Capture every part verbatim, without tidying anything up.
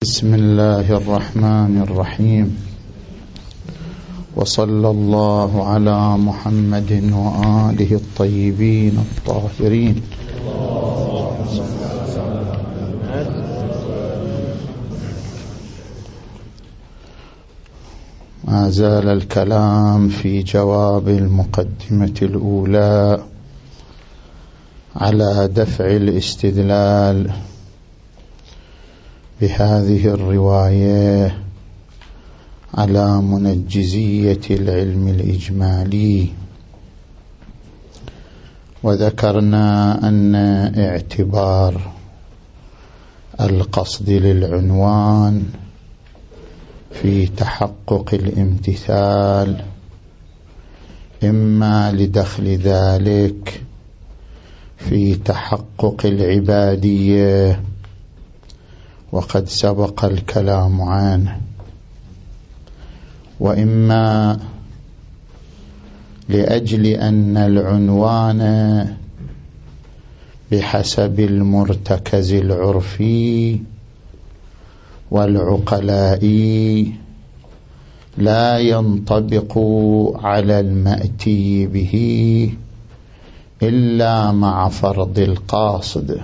بسم الله الرحمن الرحيم، وصلى الله على محمد وآله الطيبين الطاهرين. ما زال الكلام في جواب المقدمة الأولى على دفع الاستدلال بهذه الرواية على منجزية العلم الإجمالي. وذكرنا أن اعتبار القصد للعنوان في تحقق الامتثال إما لدخل ذلك في تحقق العبادية، وقد سبق الكلام عنه، وإما لأجل أن العنوان بحسب المرتكز العرفي والعقلائي لا ينطبق على المأتي به إلا مع فرض القاصد،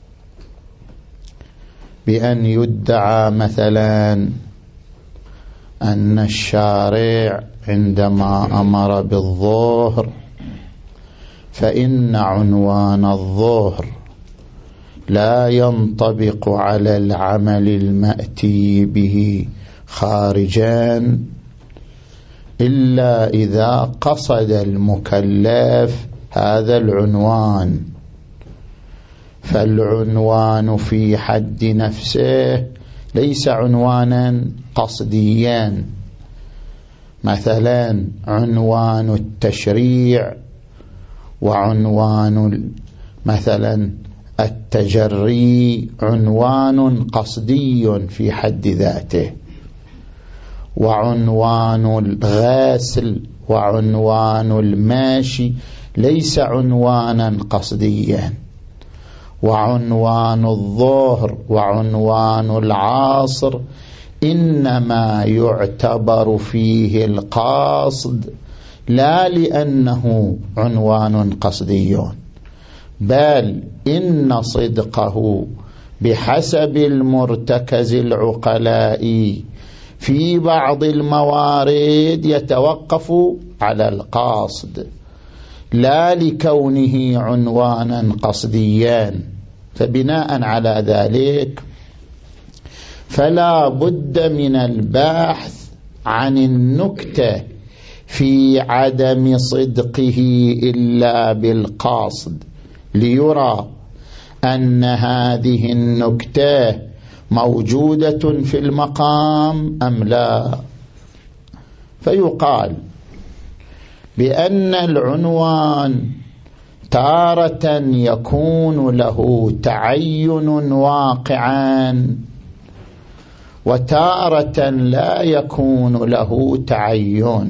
بأن يدعى مثلا أن الشارع عندما أمر بالظهر فإن عنوان الظهر لا ينطبق على العمل المأتي به خارجا إلا إذا قصد المكلف هذا العنوان، فالعنوان في حد نفسه ليس عنوانا قصديا. مثلا عنوان التشريع وعنوان مثلا التجري عنوان قصدي في حد ذاته، وعنوان الغاسل وعنوان الماشي ليس عنوانا قصديا، وعنوان الظهر وعنوان العصر إنما يعتبر فيه القاصد لا لأنه عنوان قصدي، بل إن صدقه بحسب المرتكز العقلائي في بعض الموارد يتوقف على القاصد لا لكونه عنوانا قصديا. فبناء على ذلك فلا بد من البحث عن النكتة في عدم صدقه إلا بالقاصد ليرى أن هذه النكتة موجودة في المقام أم لا. فيقال بأن العنوان تارة يكون له تعين واقعا وتارة لا يكون له تعين.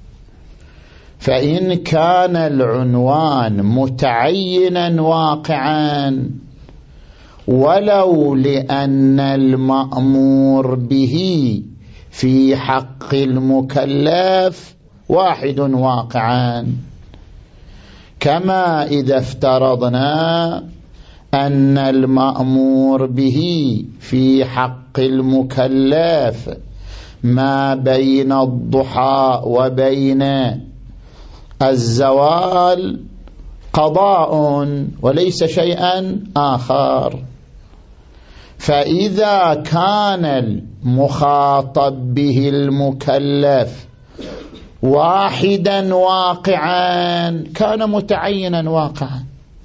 فإن كان العنوان متعينا واقعا ولو لأن المأمور به في حق المكلف واحد واقعا، كما إذا افترضنا أن المأمور به في حق المكلف ما بين الضحى وبين الزوال قضاء وليس شيئا آخر، فإذا كان المخاطب به المكلف واحدا واقعا كان متعينا واقعا،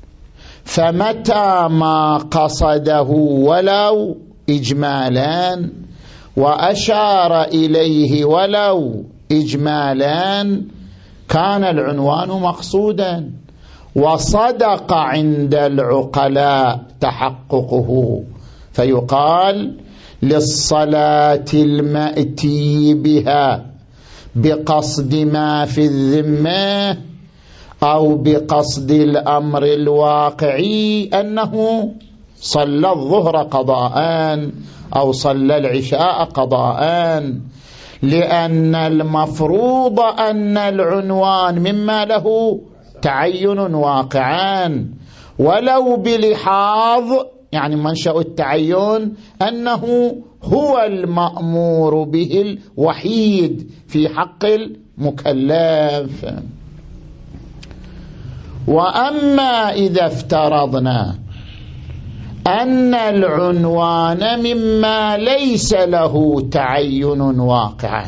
فمتى ما قصده ولو إجمالا وأشار إليه ولو إجمالا كان العنوان مقصودا، وصدق عند العقلاء تحققه. فيقال للصلاة المأتي بها بقصد ما في الذمة أو بقصد الأمر الواقعي أنه صلى الظهر قضاء أو صلى العشاء قضاء، لأن المفروض أن العنوان مما له تعين واقعان، ولو بلحاظ يعني منشأ التعين أنه هو المأمور به الوحيد في حق المكلف. وأما إذا افترضنا أن العنوان مما ليس له تعين واقعا،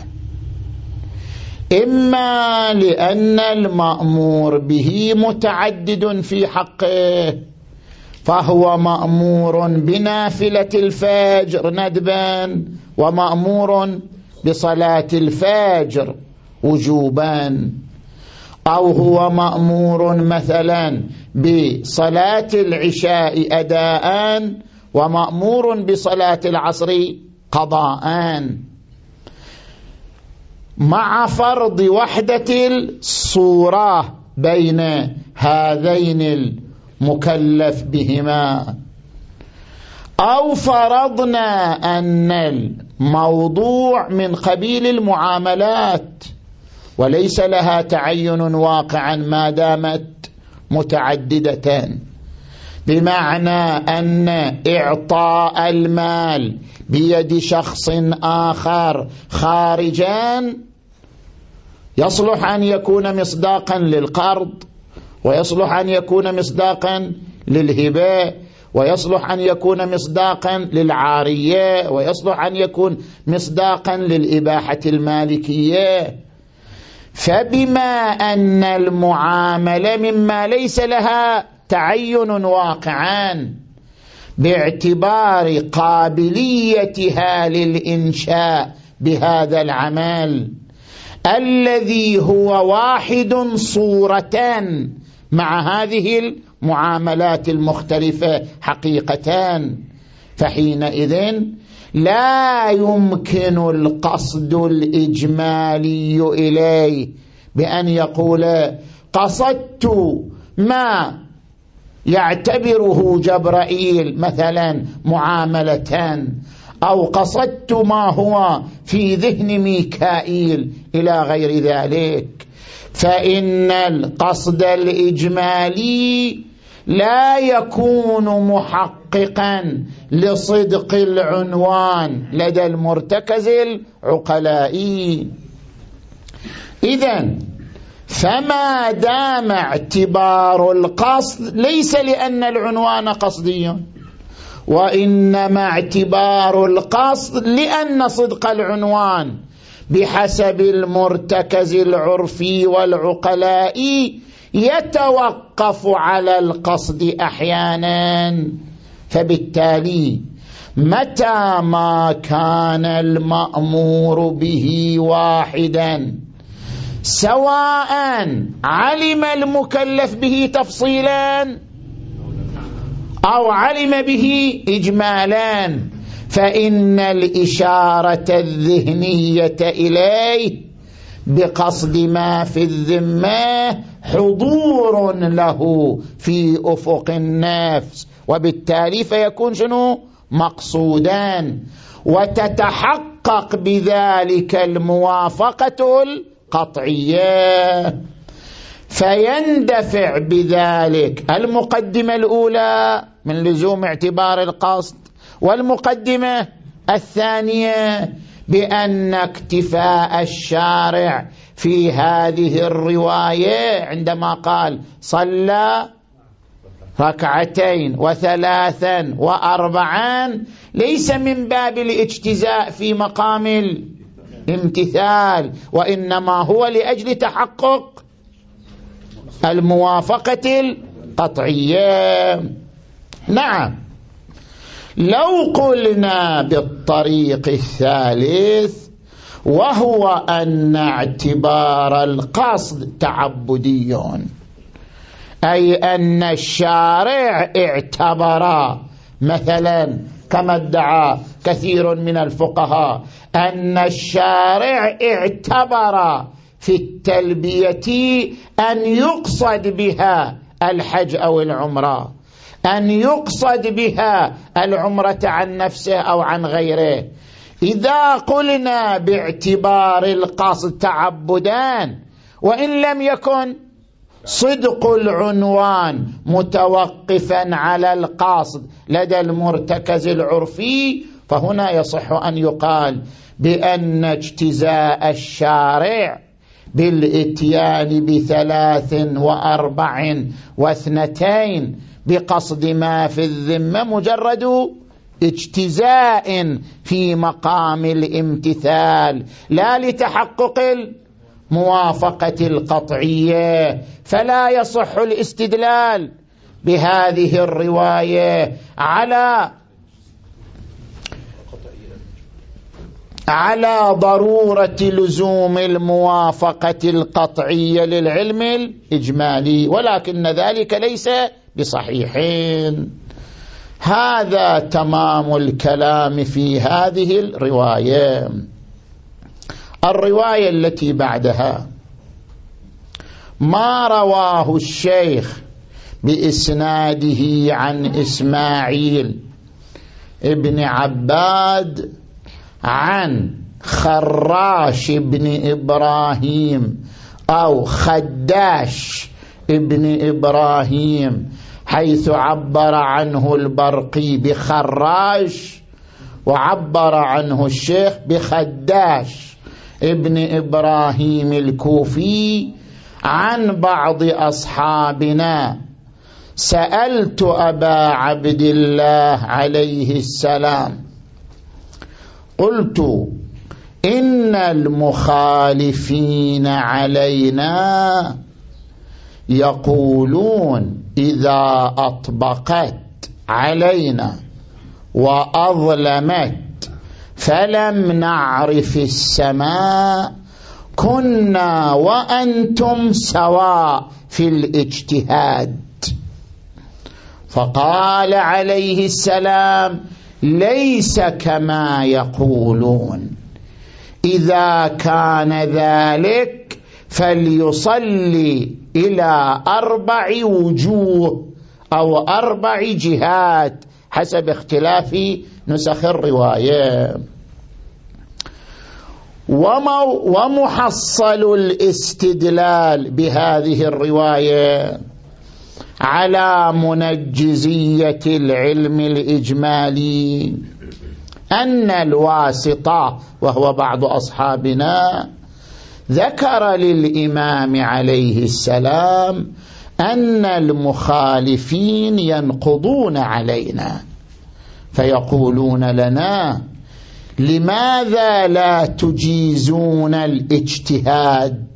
إما لأن المأمور به متعدد في حقه فهو مأمور بنافلة الفجر ندبا، ومأمور بصلاة الفجر وجوبا، أو هو مأمور مثلا بصلاة العشاء أداء ومأمور بصلاة العصر قضاء، مع فرض وحدة الصورة بين هذين المكلف بهما. أو فرضنا أن الموضوع من قبيل المعاملات وليس لها تعين واقعا ما دامت متعددة، بمعنى أن إعطاء المال بيد شخص آخر خارجا يصلح أن يكون مصداقا للقرض، ويصلح أن يكون مصداقا للهبة، ويصلح أن يكون مصداقا للعارية، ويصلح أن يكون مصداقا للإباحة المالكية. فبما أن المعاملة مما ليس لها تعين واقعا باعتبار قابليتها للإنشاء بهذا العمل الذي هو واحد صورة مع هذه المعاملات المختلفة حقيقة، فحينئذ لا يمكن القصد الإجمالي إليه بأن يقول قصدت ما يعتبره جبرائيل مثلا معاملة، أو قصدت ما هو في ذهن ميكائيل إلى غير ذلك. فإن القصد الإجمالي لا يكون محققا لصدق العنوان لدى المرتكز العقلائي. إذن فما دام اعتبار القصد ليس لأن العنوان قصدي، وإنما اعتبار القصد لأن صدق العنوان بحسب المرتكز العرفي والعقلائي يتوقف على القصد أحيانا. فبالتالي متى ما كان المأمور به واحدا، سواء علم المكلف به تفصيلا أو علم به إجمالا، فإن الإشارة الذهنية إليه بقصد ما في الذمة حضور له في أفق النفس، وبالتالي فيكون شنو مقصودان، وتتحقق بذلك الموافقة القطعية، فيندفع بذلك المقدمة الأولى من لزوم اعتبار القصد، والمقدمة الثانية بأن اكتفاء الشارع في هذه الرواية عندما قال صلى ركعتين وثلاثا وأربعا ليس من باب الاجتزاء في مقام الامتثال، وإنما هو لأجل تحقق الموافقة القطعية. نعم، لو قلنا بالطريق الثالث وهو أن اعتبار القصد تعبدي، أي أن الشارع اعتبر مثلا كما ادعى كثير من الفقهاء أن الشارع اعتبر في التلبية أن يقصد بها الحج أو العمرة، أن يقصد بها العمرة عن نفسه أو عن غيره. إذا قلنا باعتبار القصد تعبدان وإن لم يكن صدق العنوان متوقفا على القصد لدى المرتكز العرفي، فهنا يصح أن يقال بأن اجتزاء الشارع بالإتيان بثلاث وأربع واثنتين بقصد ما في الذمة مجرد اجتزاء في مقام الامتثال لا لتحقق الموافقة القطعية، فلا يصح الاستدلال بهذه الرواية على على ضرورة لزوم الموافقة القطعية للعلم الإجمالي، ولكن ذلك ليس بصحيحين. هذا تمام الكلام في هذه الرواية. الرواية التي بعدها ما رواه الشيخ بإسناده عن إسماعيل ابن عباد عن خراش ابن إبراهيم أو خداش ابن إبراهيم، حيث عبر عنه البرقي بخراش وعبر عنه الشيخ بخداش ابن إبراهيم الكوفي عن بعض أصحابنا: سألت أبا عبد الله عليه السلام قلت إن المخالفين علينا يقولون إذا أطبقت علينا وأظلمت فلم نعرف السماء كنا وأنتم سواء في الاجتهاد. فقال عليه السلام: ليس كما يقولون، إذا كان ذلك فليصلي إلى أربع وجوه أو أربع جهات حسب اختلاف نسخ الرواية. ومحصل الاستدلال بهذه الرواية على منجزية العلم الإجمالي أن الواسطة وهو بعض أصحابنا ذكر للإمام عليه السلام أن المخالفين ينقضون علينا، فيقولون لنا: لماذا لا تجيزون الاجتهاد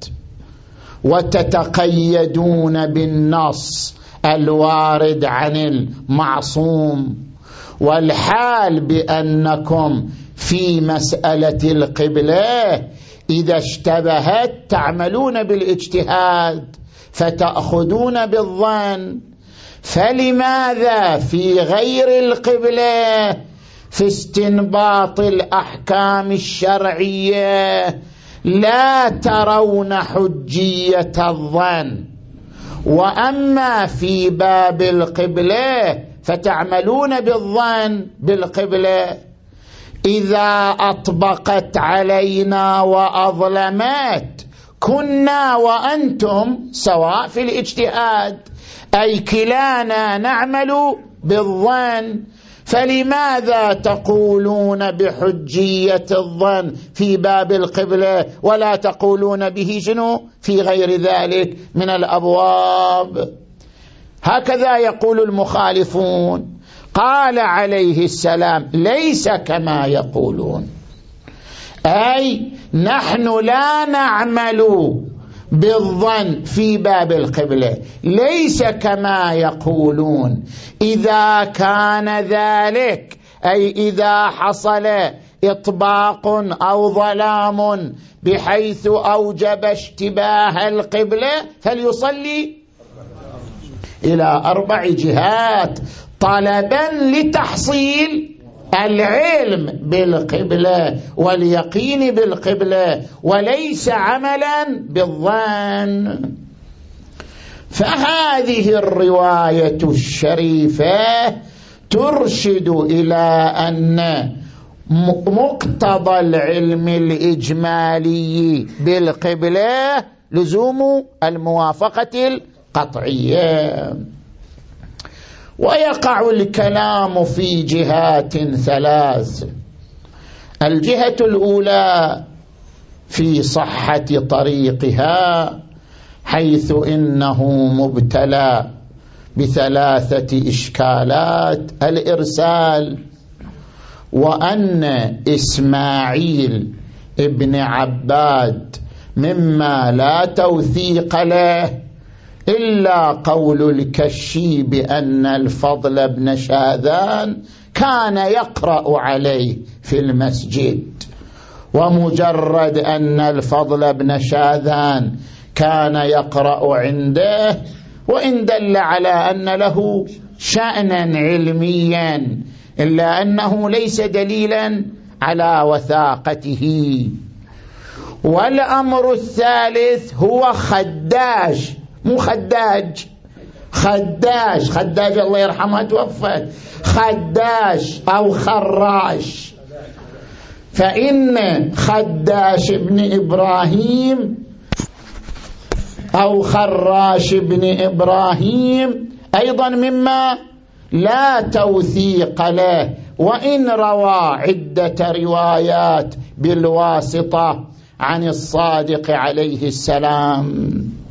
وتتقيدون بالنص الوارد عن المعصوم، والحال بأنكم في مسألة القبلة إذا اشتبهت تعملون بالاجتهاد فتأخذون بالظن، فلماذا في غير القبلة في استنباط الأحكام الشرعية لا ترون حجية الظن، وأما في باب القبلة فتعملون بالظن بالقبلة؟ إذا أطبقت علينا وأظلمت كنا وأنتم سواء في الاجتهاد، أي كلانا نعمل بالظن، فلماذا تقولون بحجية الظن في باب القبلة ولا تقولون به شنو في غير ذلك من الأبواب؟ هكذا يقول المخالفون. قال عليه السلام: ليس كما يقولون، أي نحن لا نعمل بالظن في باب القبلة، ليس كما يقولون. إذا كان ذلك أي إذا حصل إطباق أو ظلام بحيث أوجب اشتباه القبلة فليصلي إلى أربع جهات طلبا لتحصيل العلم بالقبلة واليقين بالقبلة وليس عملا بالظن. فهذه الرواية الشريفة ترشد إلى أن مقتضى العلم الإجمالي بالقبلة لزوم الموافقة القطعية. ويقع الكلام في جهات ثلاث: الجهة الأولى في صحة طريقها، حيث إنه مبتلى بثلاثة إشكالات: الإرسال، وأن إسماعيل ابن عباد مما لا توثيق له إلا قول الكشي بأن الفضل بن شاذان كان يقرأ عليه في المسجد، ومجرد أن الفضل بن شاذان كان يقرأ عنده وإن دل على أن له شأنا علميا إلا أنه ليس دليلا على وثاقته. والأمر الثالث هو خداج، مو خداج، خداج، خداج الله يرحمه توفى، خداج أو خراش. فإن خداش ابن إبراهيم أو خراش ابن إبراهيم أيضا مما لا توثيق له، وإن روى عدة روايات بالواسطة عن الصادق عليه السلام.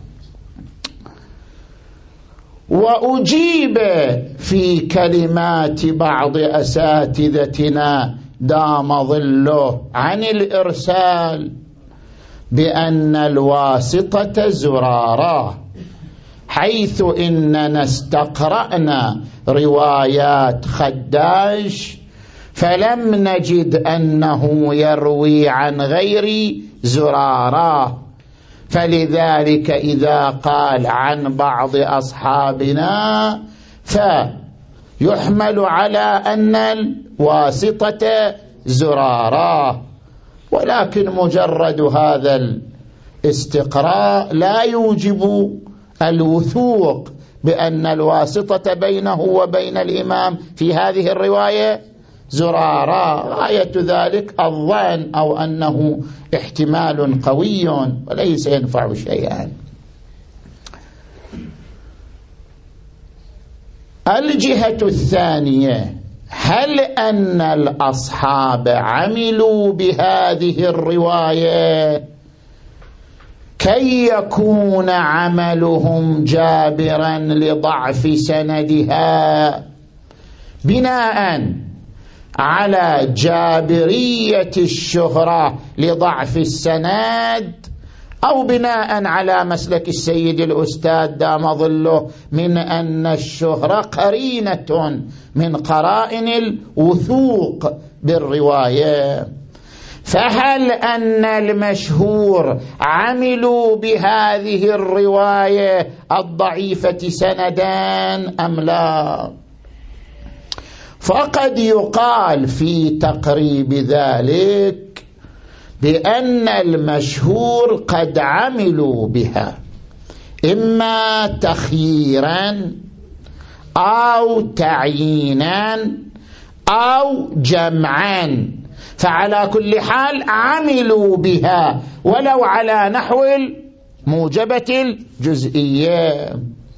وأجيب في كلمات بعض أساتذتنا دام ظله عن الإرسال بأن الواسطة زرارة، حيث إننا استقرأنا روايات خداش فلم نجد أنه يروي عن غير زرارة، فلذلك إذا قال عن بعض أصحابنا فيحمل على أن الواسطة زرارة، ولكن مجرد هذا الاستقراء لا يوجب الوثوق بأن الواسطة بينه وبين الإمام في هذه الرواية زرارة. غاية ذلك الظن أو أنه احتمال قوي وليس ينفع شيئا. الجهة الثانية: هل أن الأصحاب عملوا بهذه الرواية كي يكون عملهم جابرا لضعف سندها بناء على جابرية الشهرة لضعف السند، أو بناء على مسلك السيد الأستاذ دام ظله من أن الشهرة قرينة من قرائن الوثوق بالرواية؟ فهل أن المشهور عملوا بهذه الرواية الضعيفة سندان أم لا؟ فقد يقال في تقريب ذلك بأن المشهور قد عملوا بها إما تخييرا أو تعيينا أو جمعا، فعلى كل حال عملوا بها ولو على نحو الموجبة الجزئية.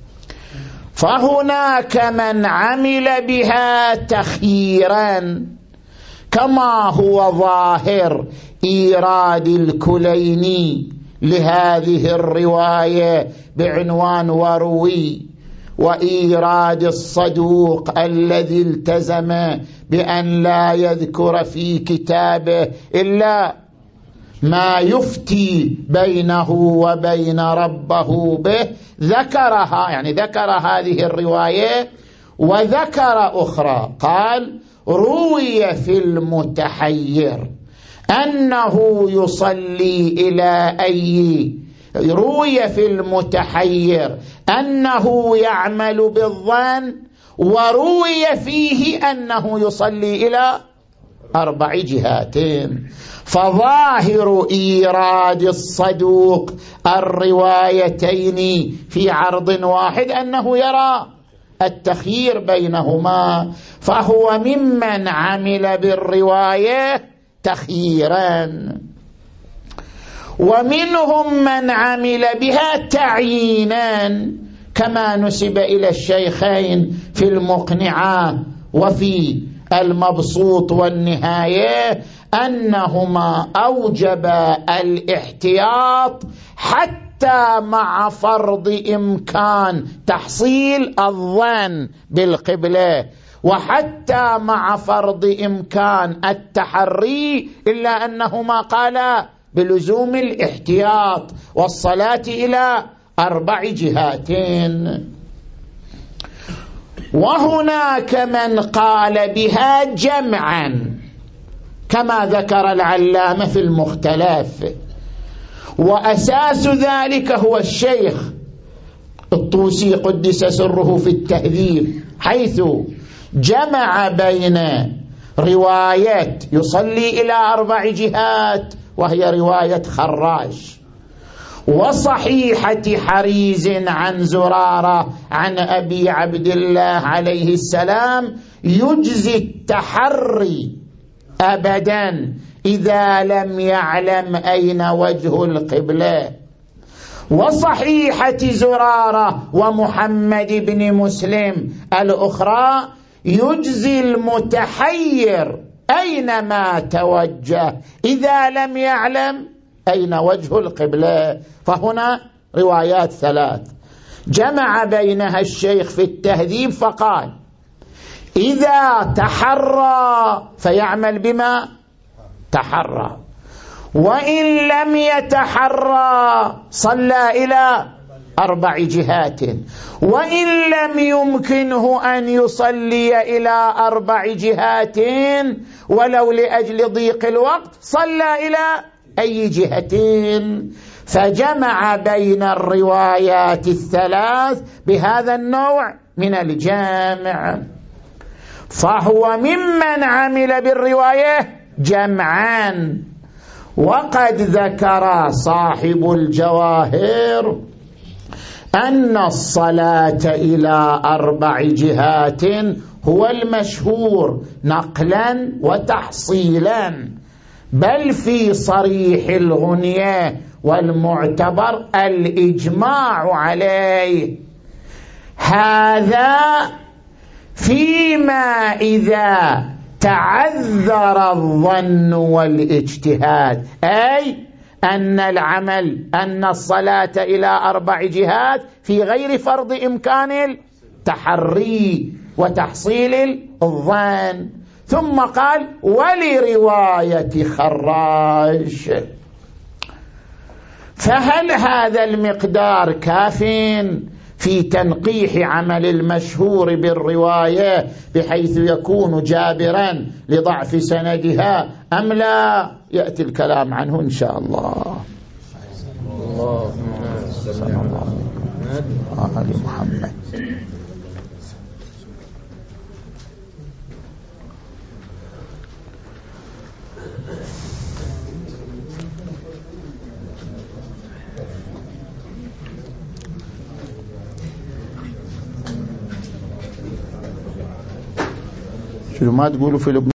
فهناك من عمل بها تخييرا كما هو ظاهر إيراد الكليني لهذه الرواية بعنوان وروي، وإيراد الصدوق الذي التزم بأن لا يذكر في كتابه إلا ما يفتي بينه وبين ربه به، ذكرها، يعني ذكر هذه الرواية وذكر أخرى. قال: روي في المتحير أنه يصلي إلى أي روي في المتحير أنه يعمل بالظن، وروي فيه أنه يصلي إلى أربع جهات. فظاهر إيراد الصدوق الروايتين في عرض واحد أنه يرى التخيير بينهما، فهو ممن عمل بالرواية تخييرا، ومنهم من عمل بها تعيينا، كما نسب إلى الشيخين في المقنعة وفي المبسوط والنهاية أنهما أوجبا الاحتياط حتى مع فرض إمكان تحصيل الظن بالقبلة، وحتى مع فرض إمكان التحري، إلا أنهما قالا بلزوم الاحتياط والصلاة إلى أربع جهاتين. وهناك من قال بها جمعا كما ذكر العلامة في المختلف، وأساس ذلك هو الشيخ الطوسي قدس سره في التهذيب، حيث جمع بين رواية يصلي إلى أربع جهات وهي رواية خراش، وصحيحة حريز عن زرارة عن أبي عبد الله عليه السلام يجزي التحري أبدا إذا لم يعلم أين وجه القبلة، وصحيحة زرارة ومحمد بن مسلم الأخرى يجزي المتحير أينما توجه إذا لم يعلم أين وجه القبلة. فهنا روايات ثلاث جمع بينها الشيخ في التهذيب فقال: إذا تحرى فيعمل بما تحرى، وإن لم يتحرى صلى إلى أربع جهات، وإن لم يمكنه أن يصلي إلى أربع جهات ولو لأجل ضيق الوقت صلى إلى أي جهتين. فجمع بين الروايات الثلاث بهذا النوع من الجامع، فهو ممن عمل بالرواية جمعا. وقد ذكر صاحب الجواهر أن الصلاة إلى أربع جهات هو المشهور نقلا وتحصيلا، بل في صريح الغنية والمعتبر الإجماع عليه. هذا فيما إذا تعذر الظن والاجتهاد، أي أن العمل أن الصلاة إلى أربع جهات في غير فرض إمكان التحري وتحصيل الظن. ثم قال: ولرواية خراش. فهل هذا المقدار كاف في تنقيح عمل المشهور بالرواية بحيث يكون جابرا لضعف سندها أم لا؟ يأتي الكلام عنه إن شاء الله. اللهم صل على محمد. شنو ما تقولوا في لبنان؟